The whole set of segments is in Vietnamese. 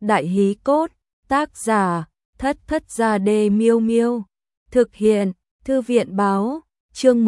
Đại hí cốt, tác giả, Thất Thất Gia Đê Miêu Miêu. Thực hiện, Thư viện báo, chương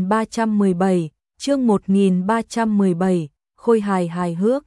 1317, chương 1317, khôi hài hài hước.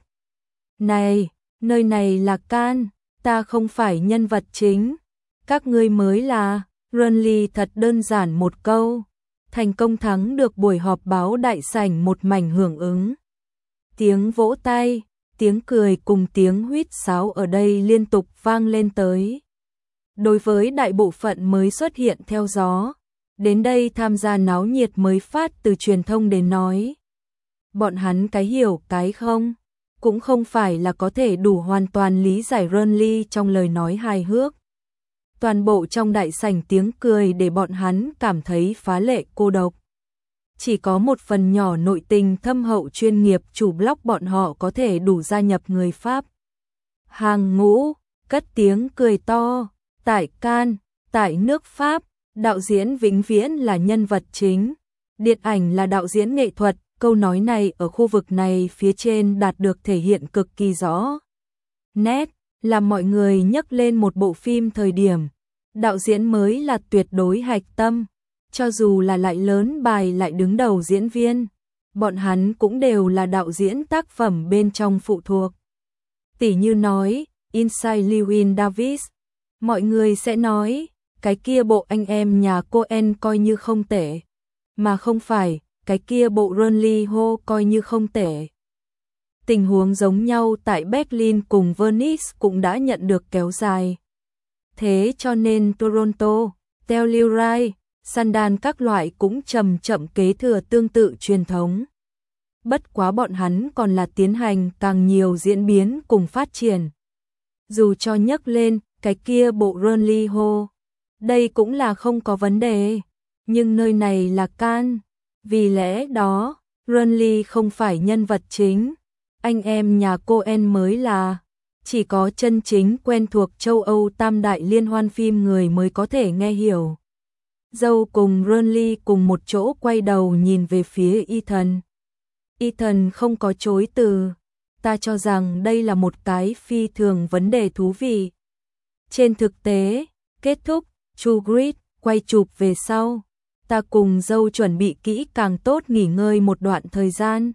Này, nơi này là Cannes, ta không phải nhân vật chính. Các ngươi mới là, Renly thật đơn giản một câu. Thành công thắng được buổi họp báo đại sảnh một mảnh hưởng ứng. Tiếng vỗ tay, tiếng cười cùng tiếng huýt sáo ở đây liên tục vang lên tới. Đối với đại bộ phận mới xuất hiện theo gió, đến đây tham gia náo nhiệt mới phát từ truyền thông đến nói. Bọn hắn cái hiểu cái không, cũng không phải là có thể đủ hoàn toàn lý giải Renly trong lời nói hài hước. Toàn bộ trong đại sảnh tiếng cười để bọn hắn cảm thấy phá lệ cô độc. Chỉ có một phần nhỏ nội tình thâm hậu chuyên nghiệp chủ blog bọn họ có thể đủ gia nhập người Pháp. Hàng ngũ, cất tiếng cười to, tại Cannes, tại nước Pháp, đạo diễn vĩnh viễn là nhân vật chính. Điện ảnh là đạo diễn nghệ thuật, câu nói này ở khu vực này phía trên đạt được thể hiện cực kỳ rõ nét, làm mọi người nhắc lên một bộ phim thời điểm. Đạo diễn mới là tuyệt đối hạch tâm, cho dù là lại lớn bài lại đứng đầu diễn viên, bọn hắn cũng đều là đạo diễn tác phẩm bên trong phụ thuộc. Tỉ như nói, Inside Llewyn Davis, mọi người sẽ nói, cái kia bộ anh em nhà Coen coi như không tệ, mà không phải, cái kia bộ Renly Ho coi như không tệ. Tình huống giống nhau tại Berlin cùng Venice cũng đã nhận được kéo dài. Thế cho nên Toronto, Telluride, Sundance các loại cũng chậm chậm kế thừa tương tự truyền thống. Bất quá bọn hắn còn là tiến hành càng nhiều diễn biến cùng phát triển. Dù cho nhắc lên cái kia bộ Renly Ho, đây cũng là không có vấn đề, nhưng nơi này là Cannes, vì lẽ đó, Renly không phải nhân vật chính, anh em nhà Coen mới là. Chỉ có chân chính quen thuộc châu Âu tam đại liên hoan phim người mới có thể nghe hiểu. Dâu cùng Renly cùng một chỗ quay đầu nhìn về phía Ethan. Ethan không có chối từ. Ta cho rằng đây là một cái phi thường vấn đề thú vị. Trên thực tế, kết thúc, True Grit, quay chụp về sau. Ta cùng dâu chuẩn bị kỹ càng tốt nghỉ ngơi một đoạn thời gian.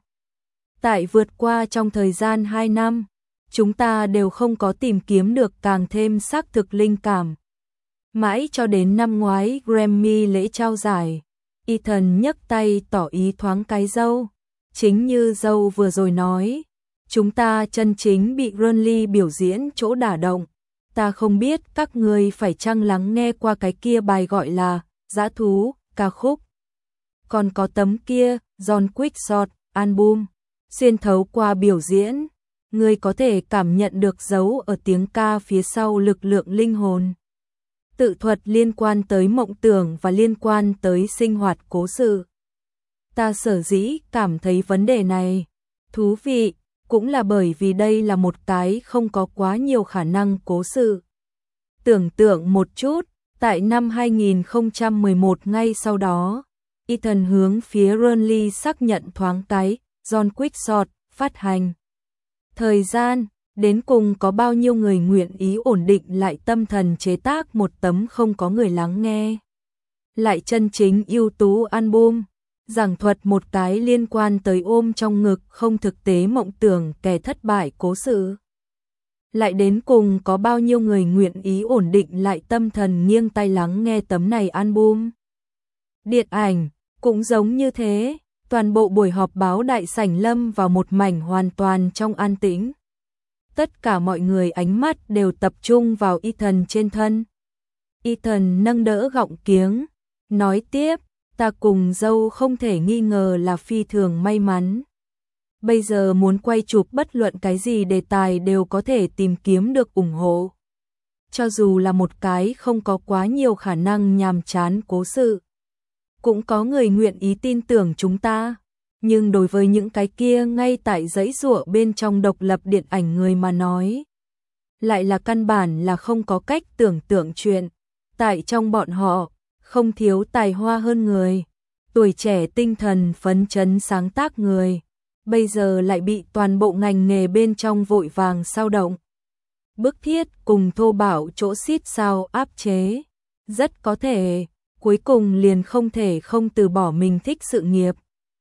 Tại vượt qua trong thời gian 2 năm. Chúng ta đều không có tìm kiếm được càng thêm xác thực linh cảm. Mãi cho đến năm ngoái Grammy lễ trao giải, Ethan nhấc tay tỏ ý thoáng cái dâu. Chính như dâu vừa rồi nói, chúng ta chân chính bị Renly biểu diễn chỗ đả động. Ta không biết các ngươi phải chăng lắng nghe qua cái kia bài gọi là Dã Thú, ca khúc. Còn có tấm kia, John Quickshot, album, xuyên thấu qua biểu diễn. Ngươi có thể cảm nhận được dấu ở tiếng ca phía sau lực lượng linh hồn. Tự thuật liên quan tới mộng tưởng và liên quan tới sinh hoạt cố sự. Ta sở dĩ cảm thấy vấn đề này thú vị, cũng là bởi vì đây là một cái không có quá nhiều khả năng cố sự. Tưởng tượng một chút, tại năm 2011 ngay sau đó, Ethan hướng phía Renly xác nhận thoáng cái, John Quickshot, phát hành. Thời gian, đến cùng có bao nhiêu người nguyện ý ổn định lại tâm thần chế tác một tấm không có người lắng nghe. Lại chân chính ưu tú album, giảng thuật một cái liên quan tới ôm trong ngực không thực tế mộng tưởng kẻ thất bại cố sự. Lại đến cùng có bao nhiêu người nguyện ý ổn định lại tâm thần nghiêng tai lắng nghe tấm này album. Điện ảnh, cũng giống như thế. Toàn bộ buổi họp báo đại sảnh lâm vào một mảnh hoàn toàn trong an tĩnh. Tất cả mọi người ánh mắt đều tập trung vào Ethan trên thân. Ethan nâng đỡ gọng kiếng, nói tiếp, ta cùng dâu không thể nghi ngờ là phi thường may mắn. Bây giờ muốn quay chụp bất luận cái gì đề tài đều có thể tìm kiếm được ủng hộ. Cho dù là một cái không có quá nhiều khả năng nhàm chán cố sự. Cũng có người nguyện ý tin tưởng chúng ta, nhưng đối với những cái kia ngay tại dãy giụa bên trong độc lập điện ảnh người mà nói, lại là căn bản là không có cách tưởng tượng chuyện. Tại trong bọn họ, không thiếu tài hoa hơn người, tuổi trẻ tinh thần phấn chấn sáng tác người, bây giờ lại bị toàn bộ ngành nghề bên trong vội vàng sao động. bức thiết cùng thô bạo chỗ xít sao áp chế. Rất có thể, cuối cùng liền không thể không từ bỏ mình thích sự nghiệp.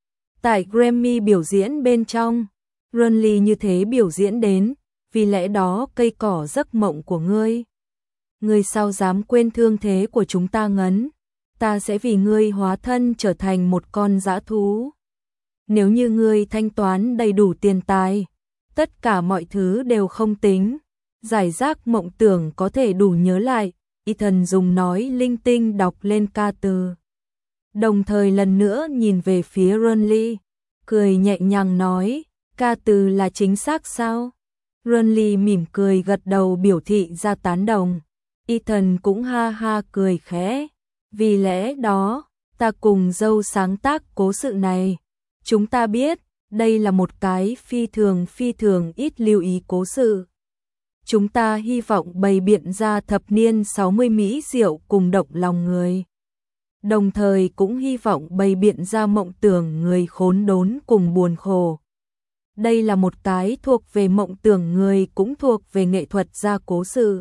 Tại Grammy biểu diễn bên trong, Ronly như thế biểu diễn đến, vì lẽ đó cây cỏ giấc mộng của ngươi. Ngươi sao dám quên thương thế của chúng ta ngấn, ta sẽ vì ngươi hóa thân trở thành một con dã thú. Nếu như ngươi thanh toán đầy đủ tiền tài, tất cả mọi thứ đều không tính, giải rác mộng tưởng có thể đủ nhớ lại. Ethan dùng nói linh tinh đọc lên ca từ. Đồng thời lần nữa nhìn về phía Ronly, cười nhẹ nhàng nói, ca từ là chính xác sao? Ronly mỉm cười gật đầu biểu thị ra tán đồng. Ethan cũng ha ha cười khẽ, vì lẽ đó, ta cùng dâu sáng tác cố sự này. Chúng ta biết, đây là một cái phi thường ít lưu ý cố sự. Chúng ta hy vọng bày biện ra thập niên 60 mỹ diệu cùng động lòng người. Đồng thời cũng hy vọng bày biện ra mộng tưởng người khốn đốn cùng buồn khổ. Đây là một cái thuộc về mộng tưởng người cũng thuộc về nghệ thuật ra cố sự.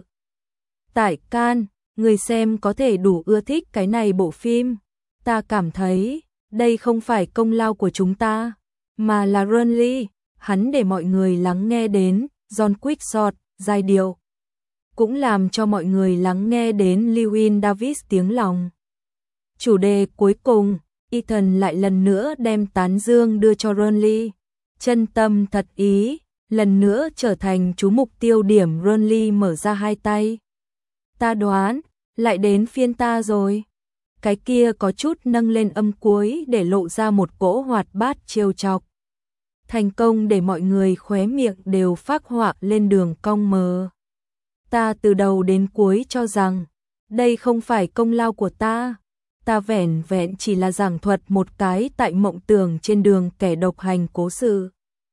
Tại Cannes, người xem có thể đủ ưa thích cái này bộ phim. Ta cảm thấy, đây không phải công lao của chúng ta, mà là Ronly, hắn để mọi người lắng nghe đến John Quixote, giai điệu. Cũng làm cho mọi người lắng nghe đến Llewyn Davis tiếng lòng. Chủ đề cuối cùng, Ethan lại lần nữa đem tán dương đưa cho Ronly. Chân tâm thật ý, lần nữa trở thành chú mục tiêu điểm. Ronly mở ra hai tay. Ta đoán, lại đến phiên ta rồi. Cái kia có chút nâng lên âm cuối để lộ ra một cỗ hoạt bát trêu chọc. Thành công để mọi người khóe miệng đều phác họa lên đường cong mờ. Ta từ đầu đến cuối cho rằng, đây không phải công lao của ta. Ta vẻn vẹn chỉ là giảng thuật một cái tại mộng tưởng trên đường kẻ độc hành cố sự.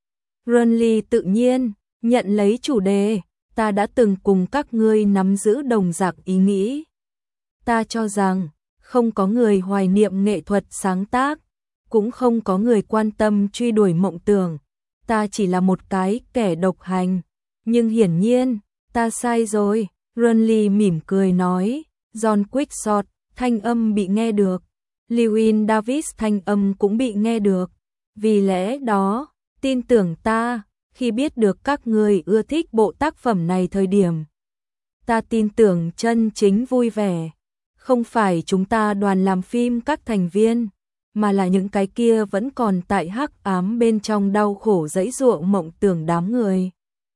Ronly tự nhiên, nhận lấy chủ đề, ta đã từng cùng các ngươi nắm giữ đồng dạng ý nghĩ. Ta cho rằng, không có người hoài niệm nghệ thuật sáng tác, cũng không có người quan tâm truy đuổi mộng tưởng. Ta chỉ là một cái kẻ độc hành. Nhưng hiển nhiên, ta sai rồi. Ronly mỉm cười nói, John Quixote, thanh âm bị nghe được. Llewyn Davis thanh âm cũng bị nghe được. Vì lẽ đó, tin tưởng ta, khi biết được các người ưa thích bộ tác phẩm này thời điểm. Ta tin tưởng chân chính vui vẻ. Không phải chúng ta đoàn làm phim các thành viên, mà là những cái kia vẫn còn tại hắc ám bên trong đau khổ dãy ruộng mộng tưởng đám người.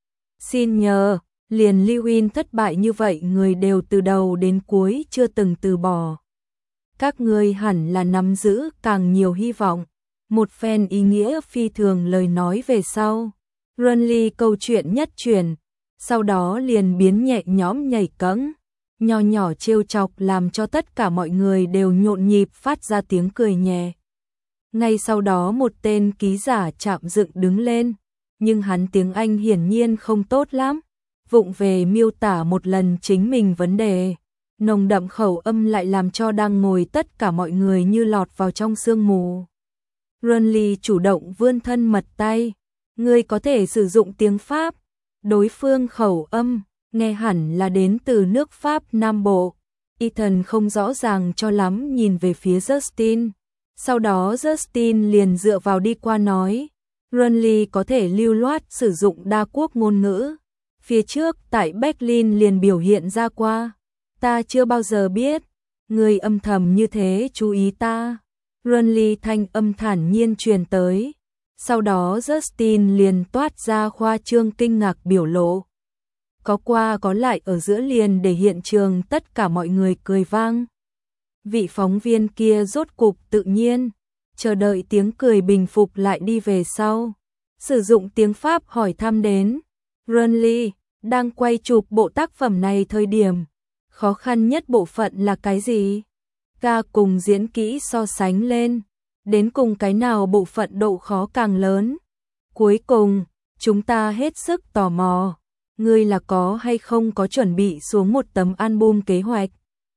Xin nhờ, liền Llewyn thất bại như vậy người đều từ đầu đến cuối chưa từng từ bỏ. Các ngươi hẳn là nắm giữ càng nhiều hy vọng. Một phen ý nghĩa phi thường lời nói về sau. Ronly câu chuyện nhất truyền, sau đó liền biến nhẹ nhõm nhảy cẫng. Nho nhỏ trêu chọc làm cho tất cả mọi người đều nhộn nhịp phát ra tiếng cười nhẹ. Ngay sau đó một tên ký giả chạm dựng đứng lên, nhưng hắn tiếng Anh hiển nhiên không tốt lắm, vụng về miêu tả một lần chính mình vấn đề. Nồng đậm khẩu âm lại làm cho đang ngồi tất cả mọi người như lọt vào trong sương mù. Ronly chủ động vươn thân mật tay, ngươi có thể sử dụng tiếng Pháp. Đối phương khẩu âm nghe hẳn là đến từ nước Pháp Nam Bộ. Ethan không rõ ràng cho lắm nhìn về phía Justin. Sau đó Justin liền dựa vào đi qua nói, Ronly có thể lưu loát sử dụng đa quốc ngôn ngữ. Phía trước tại Berlin liền biểu hiện ra qua. Ta chưa bao giờ biết, người âm thầm như thế chú ý ta. Ronly thanh âm thản nhiên truyền tới. Sau đó Justin liền toát ra khoa trương kinh ngạc biểu lộ. Có qua có lại ở giữa liền để hiện trường tất cả mọi người cười vang. Vị phóng viên kia rốt cục tự nhiên, chờ đợi tiếng cười bình phục lại đi về sau. Sử dụng tiếng Pháp hỏi thăm đến. Ronly, đang quay chụp bộ tác phẩm này thời điểm, khó khăn nhất bộ phận là cái gì? Ca cùng diễn kỹ so sánh lên, đến cùng cái nào bộ phận độ khó càng lớn? Cuối cùng, chúng ta hết sức tò mò. Ngươi là có hay không có chuẩn bị xuống một tấm album kế hoạch?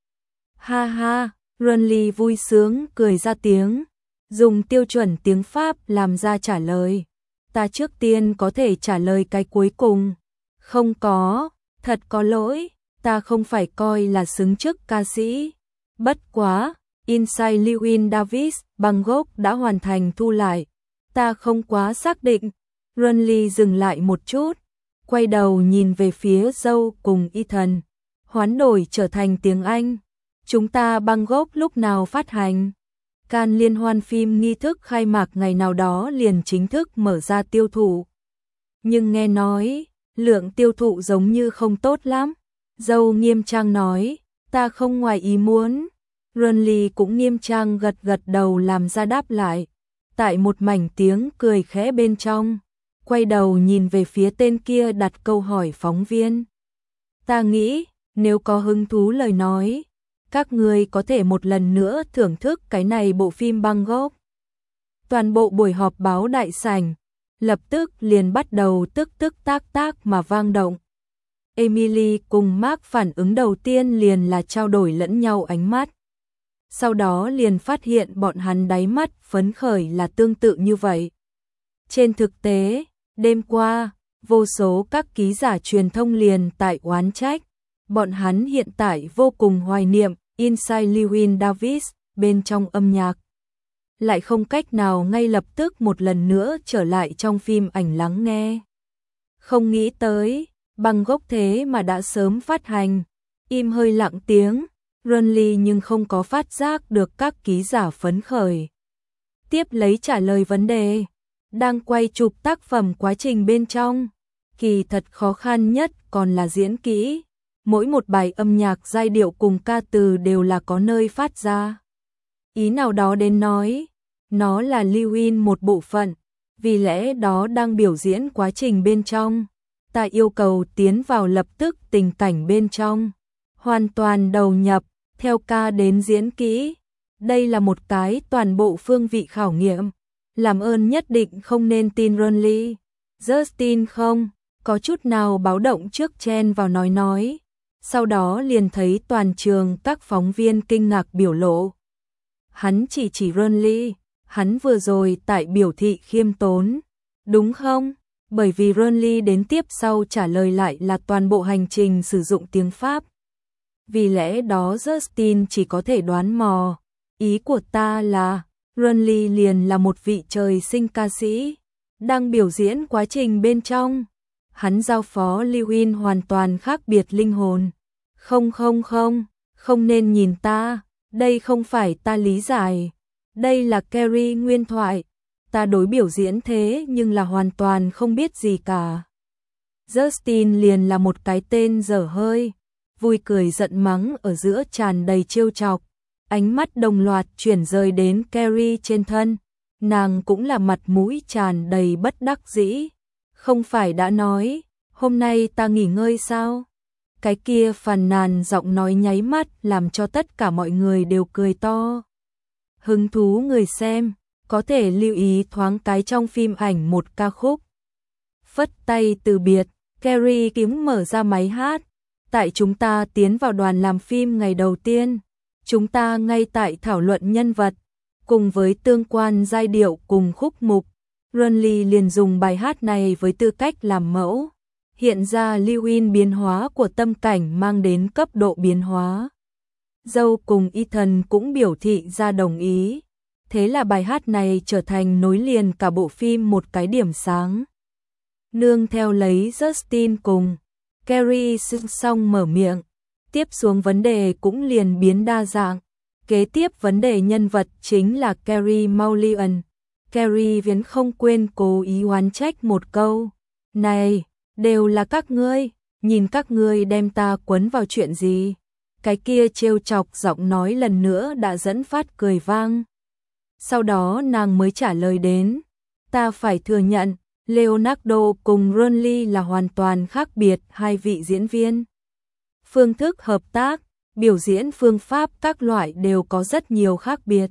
Ha ha, Ronly vui sướng cười ra tiếng, dùng tiêu chuẩn tiếng Pháp làm ra trả lời. Ta trước tiên có thể trả lời cái cuối cùng. Không có, Thật có lỗi, ta không phải coi là xứng chức ca sĩ. Bất quá, Inside Llewyn Davis, Bangkok đã hoàn thành thu lại. Ta không quá xác định. Runley dừng lại một chút, quay đầu nhìn về phía Joe cùng Ethan, hoán đổi trở thành tiếng Anh. Chúng ta Bangkok lúc nào phát hành? Cannes liên hoan phim nghi thức khai mạc ngày nào đó liền chính thức mở ra tiêu thụ. Nhưng nghe nói, lượng tiêu thụ giống như không tốt lắm. Joe nghiêm trang nói, ta không ngoài ý muốn. Runley cũng nghiêm trang gật gật đầu làm ra đáp lại. Tại một mảnh tiếng cười khẽ bên trong, quay đầu nhìn về phía tên kia đặt câu hỏi phóng viên. Ta nghĩ, nếu có hứng thú lời nói, các người có thể một lần nữa thưởng thức cái này bộ phim Bangkok. Toàn bộ buổi họp báo đại sảnh lập tức liền bắt đầu tức tức tác tác mà vang động. Emily cùng Mark phản ứng đầu tiên liền là trao đổi lẫn nhau ánh mắt. Sau đó liền phát hiện bọn hắn đáy mắt phấn khởi là tương tự như vậy. Trên thực tế, đêm qua, vô số các ký giả truyền thông liền tại oán trách. Bọn hắn hiện tại vô cùng hoài niệm Inside Llewyn Davis bên trong âm nhạc. Lại không cách nào ngay lập tức một lần nữa trở lại trong phim ảnh lắng nghe. Không nghĩ tới, Bangkok thế mà đã sớm phát hành. Im hơi lặng tiếng, Runley nhưng không có phát giác được các ký giả phấn khởi. Tiếp lấy trả lời vấn đề. Đang quay chụp tác phẩm quá trình bên trong. Kỳ thật khó khăn nhất còn là diễn kỹ. Mỗi một bài âm nhạc giai điệu cùng ca từ đều là có nơi phát ra. Ý nào đó đến nói, nó là Llewyn một bộ phận, vì lẽ đó đang biểu diễn quá trình bên trong. Ta yêu cầu tiến vào lập tức tình cảnh bên trong, hoàn toàn đầu nhập, theo ca đến diễn kỹ. Đây là một cái toàn bộ phương vị khảo nghiệm. Làm ơn nhất định không nên tin Runley. Justin không có chút nào báo động trước chen vào nói. Sau đó liền thấy toàn trường các phóng viên kinh ngạc biểu lộ. Hắn chỉ Runley, hắn vừa rồi tại biểu thị khiêm tốn, đúng không? Bởi vì Runley đến tiếp sau trả lời lại là toàn bộ hành trình sử dụng tiếng Pháp. Vì lẽ đó Justin chỉ có thể đoán mò. Ý của ta là, Runley liền là một vị trời sinh ca sĩ, đang biểu diễn quá trình bên trong. Hắn giao phó Llewyn hoàn toàn khác biệt linh hồn. Không nên nhìn ta, đây không phải ta lý giải. Đây là Carrie nguyên thoại. Ta đối biểu diễn thế nhưng là hoàn toàn không biết gì cả. Justin liền là một cái tên dở hơi, vui cười giận mắng ở giữa tràn đầy trêu chọc. Ánh mắt đồng loạt chuyển rời đến Carrie trên thân. Nàng cũng là mặt mũi tràn đầy bất đắc dĩ. Không phải đã nói, hôm nay ta nghỉ ngơi sao? Cái kia phàn nàn giọng nói nháy mắt làm cho tất cả mọi người đều cười to. Hứng thú người xem, có thể lưu ý thoáng cái trong phim ảnh một ca khúc. Phất tay từ biệt, Carrie kiếm mở ra máy hát. Tại chúng ta tiến vào đoàn làm phim ngày đầu tiên, chúng ta ngay tại thảo luận nhân vật, cùng với tương quan giai điệu cùng khúc mục. Runley liền dùng bài hát này với tư cách làm mẫu, hiện ra Llewyn biến hóa của tâm cảnh mang đến cấp độ biến hóa. Joe cùng Ethan cũng biểu thị ra đồng ý. Thế là bài hát này trở thành nối liền cả bộ phim một cái điểm sáng. Nương theo lấy Justin cùng Carrie xong mở miệng, tiếp xuống vấn đề cũng liền biến đa dạng. Kế tiếp vấn đề nhân vật chính là Carrie Mulligan. Carrie vẫn không quên cố ý oán trách một câu. Này, đều là các ngươi, nhìn các ngươi đem ta quấn vào chuyện gì? Cái kia trêu chọc giọng nói lần nữa đã dẫn phát cười vang. Sau đó nàng mới trả lời đến, ta phải thừa nhận, Leonardo cùng Runley là hoàn toàn khác biệt hai vị diễn viên. Phương thức hợp tác, biểu diễn phương pháp các loại đều có rất nhiều khác biệt.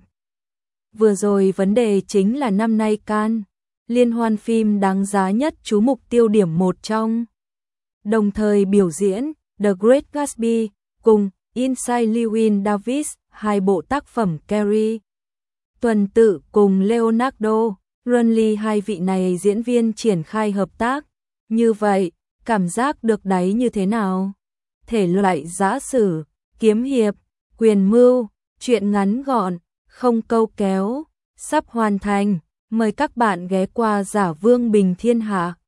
Vừa rồi vấn đề chính là năm nay Cannes liên hoan phim đáng giá nhất chú mục tiêu điểm một trong. Đồng thời biểu diễn The Great Gatsby cùng Inside Llewyn Davis, hai bộ tác phẩm Carrie. Tuần tự cùng Leonardo, Runley hai vị này diễn viên triển khai hợp tác. Như vậy, Cảm giác được đáy như thế nào? Thể loại giã sử, kiếm hiệp, quyền mưu, truyện ngắn gọn, không câu kéo, sắp hoàn thành. Mời các bạn ghé qua Giả Vương Bình Thiên Hạ.